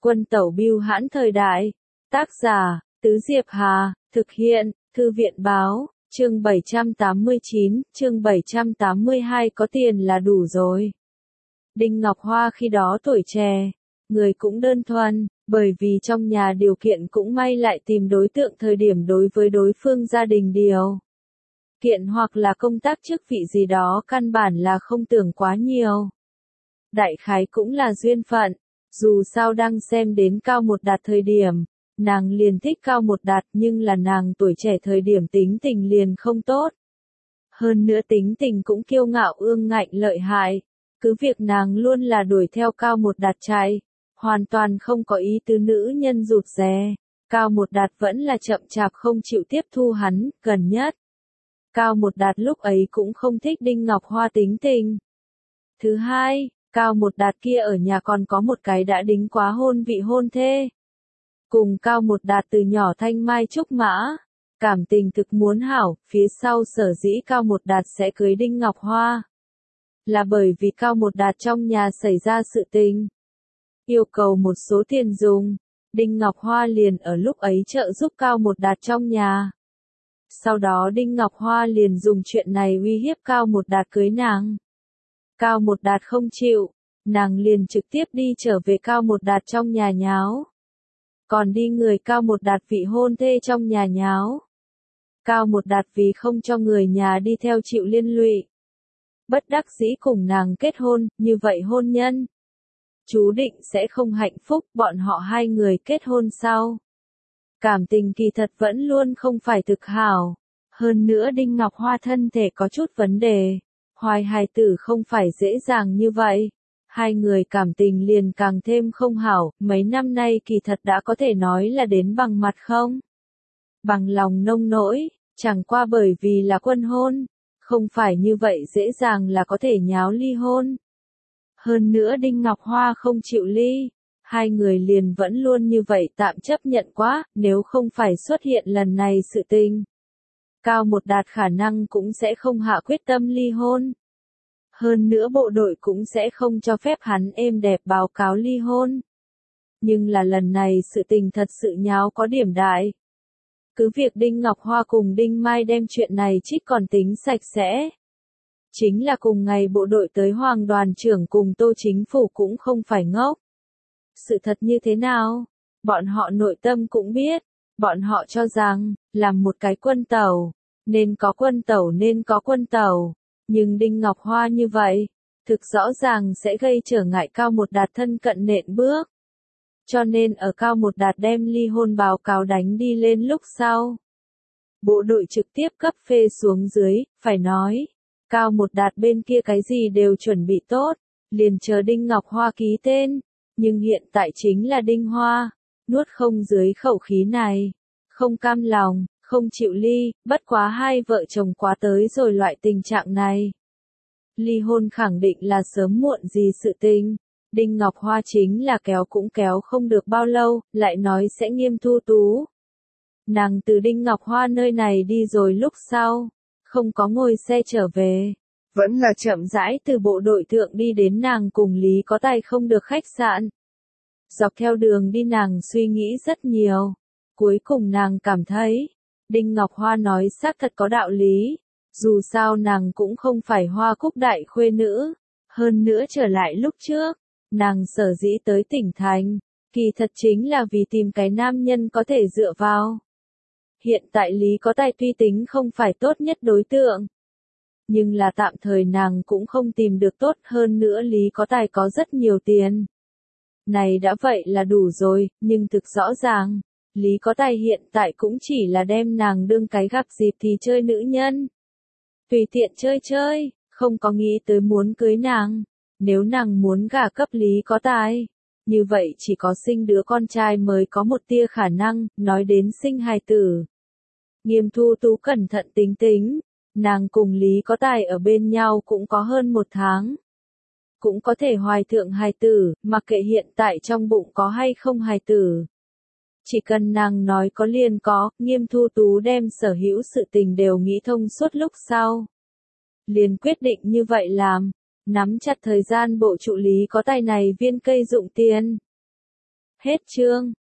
Quân tẩu bưu hãn thời đại. Tác giả, Tứ Diệp Hà, thực hiện, Thư viện báo, chương 789, chương 782 có tiền là đủ rồi. Đinh Ngọc Hoa khi đó tuổi trẻ, người cũng đơn thuần, bởi vì trong nhà điều kiện cũng may lại tìm đối tượng thời điểm đối với đối phương gia đình điều kiện hoặc là công tác chức vị gì đó căn bản là không tưởng quá nhiều. Đại khái cũng là duyên phận, dù sao đang xem đến Cao Một Đạt thời điểm, nàng liền thích Cao Một Đạt nhưng là nàng tuổi trẻ thời điểm tính tình liền không tốt. Hơn nữa tính tình cũng kiêu ngạo ương ngạnh lợi hại, cứ việc nàng luôn là đuổi theo Cao Một Đạt chạy, hoàn toàn không có ý tứ nữ nhân rụt rè. Cao Một Đạt vẫn là chậm chạp không chịu tiếp thu hắn, gần nhất. Cao Một Đạt lúc ấy cũng không thích Đinh Ngọc Hoa tính tình. Thứ hai, Cao Một Đạt kia ở nhà còn có một cái đã đính quá hôn vị hôn thê. Cùng Cao Một Đạt từ nhỏ thanh mai trúc mã, cảm tình thực muốn hảo, phía sau sở dĩ Cao Một Đạt sẽ cưới Đinh Ngọc Hoa. Là bởi vì Cao Một Đạt trong nhà xảy ra sự tình. Yêu cầu một số tiền dùng, Đinh Ngọc Hoa liền ở lúc ấy trợ giúp Cao Một Đạt trong nhà. Sau đó Đinh Ngọc Hoa liền dùng chuyện này uy hiếp Cao Một Đạt cưới nàng. Cao Một Đạt không chịu, nàng liền trực tiếp đi trở về Cao Một Đạt trong nhà nháo. Còn đi người Cao Một Đạt vị hôn thê trong nhà nháo. Cao Một Đạt vì không cho người nhà đi theo chịu liên lụy. Bất đắc dĩ cùng nàng kết hôn, như vậy hôn nhân. Chú định sẽ không hạnh phúc, bọn họ hai người kết hôn sau. Cảm tình kỳ thật vẫn luôn không phải thực hảo. Hơn nữa Đinh Ngọc Hoa thân thể có chút vấn đề. Hoài hài tử không phải dễ dàng như vậy. Hai người cảm tình liền càng thêm không hảo, mấy năm nay kỳ thật đã có thể nói là đến bằng mặt không? Bằng lòng nông nỗi, chẳng qua bởi vì là quân hôn, không phải như vậy dễ dàng là có thể nháo ly hôn. Hơn nữa Đinh Ngọc Hoa không chịu ly, hai người liền vẫn luôn như vậy tạm chấp nhận quá, nếu không phải xuất hiện lần này sự tình. Cao Một Đạt khả năng cũng sẽ không hạ quyết tâm ly hôn. Hơn nữa bộ đội cũng sẽ không cho phép hắn êm đẹp báo cáo ly hôn. Nhưng là lần này sự tình thật sự nháo có điểm đại. Cứ việc Đinh Ngọc Hoa cùng Đinh Mai đem chuyện này trích còn tính sạch sẽ. Chính là cùng ngày bộ đội tới Hoàng đoàn trưởng cùng Tô Chính phủ cũng không phải ngốc. Sự thật như thế nào? Bọn họ nội tâm cũng biết. Bọn họ cho rằng, làm một cái quân tàu, nên có quân tàu nên có quân tàu. Nhưng Đinh Ngọc Hoa như vậy, thực rõ ràng sẽ gây trở ngại Cao Một Đạt thân cận nện bước. Cho nên ở Cao Một Đạt đem ly hôn báo cáo đánh đi lên lúc sau. Bộ đội trực tiếp cấp phê xuống dưới, phải nói. Cao Một Đạt bên kia cái gì đều chuẩn bị tốt, liền chờ Đinh Ngọc Hoa ký tên. Nhưng hiện tại chính là Đinh Hoa, nuốt không dưới khẩu khí này. Không cam lòng, không chịu ly, bất quá hai vợ chồng quá tới rồi loại tình trạng này. Ly hôn khẳng định là sớm muộn gì sự tình. Đinh Ngọc Hoa chính là kéo cũng kéo không được bao lâu, lại nói sẽ nghiêm thu tú. Nàng từ Đinh Ngọc Hoa nơi này đi rồi lúc sau, không có ngồi xe trở về. Vẫn là chậm rãi từ bộ đội thượng đi đến nàng cùng Lý Có Tài không được khách sạn. Dọc theo đường đi nàng suy nghĩ rất nhiều. Cuối cùng nàng cảm thấy, Đinh Ngọc Hoa nói xác thật có đạo lý. Dù sao nàng cũng không phải Hoa Cúc đại khuê nữ. Hơn nữa trở lại lúc trước, nàng sở dĩ tới tỉnh thành, kỳ thật chính là vì tìm cái nam nhân có thể dựa vào. Hiện tại Lý Có Tài tuy tính không phải tốt nhất đối tượng. Nhưng là tạm thời nàng cũng không tìm được tốt hơn nữa Lý Có Tài có rất nhiều tiền. Này đã vậy là đủ rồi, nhưng thực rõ ràng, Lý Có Tài hiện tại cũng chỉ là đem nàng đương cái gặp dịp thì chơi nữ nhân. Tùy tiện chơi chơi, không có nghĩ tới muốn cưới nàng. Nếu nàng muốn gả cấp Lý Có Tài, như vậy chỉ có sinh đứa con trai mới có một tia khả năng, nói đến sinh hài tử. Nghiêm thu tú cẩn thận tính tính, nàng cùng Lý Có Tài ở bên nhau cũng có hơn 1 tháng. Cũng có thể hoài thượng hài tử, mặc kệ hiện tại trong bụng có hay không hài tử. Chỉ cần nàng nói có liền có, Nghiêm thu tú đem sở hữu sự tình đều nghĩ thông suốt lúc sau. Liền quyết định như vậy làm, nắm chặt thời gian bộ trụ Lý Có Tài này viên cây dụng tiền. Hết chương.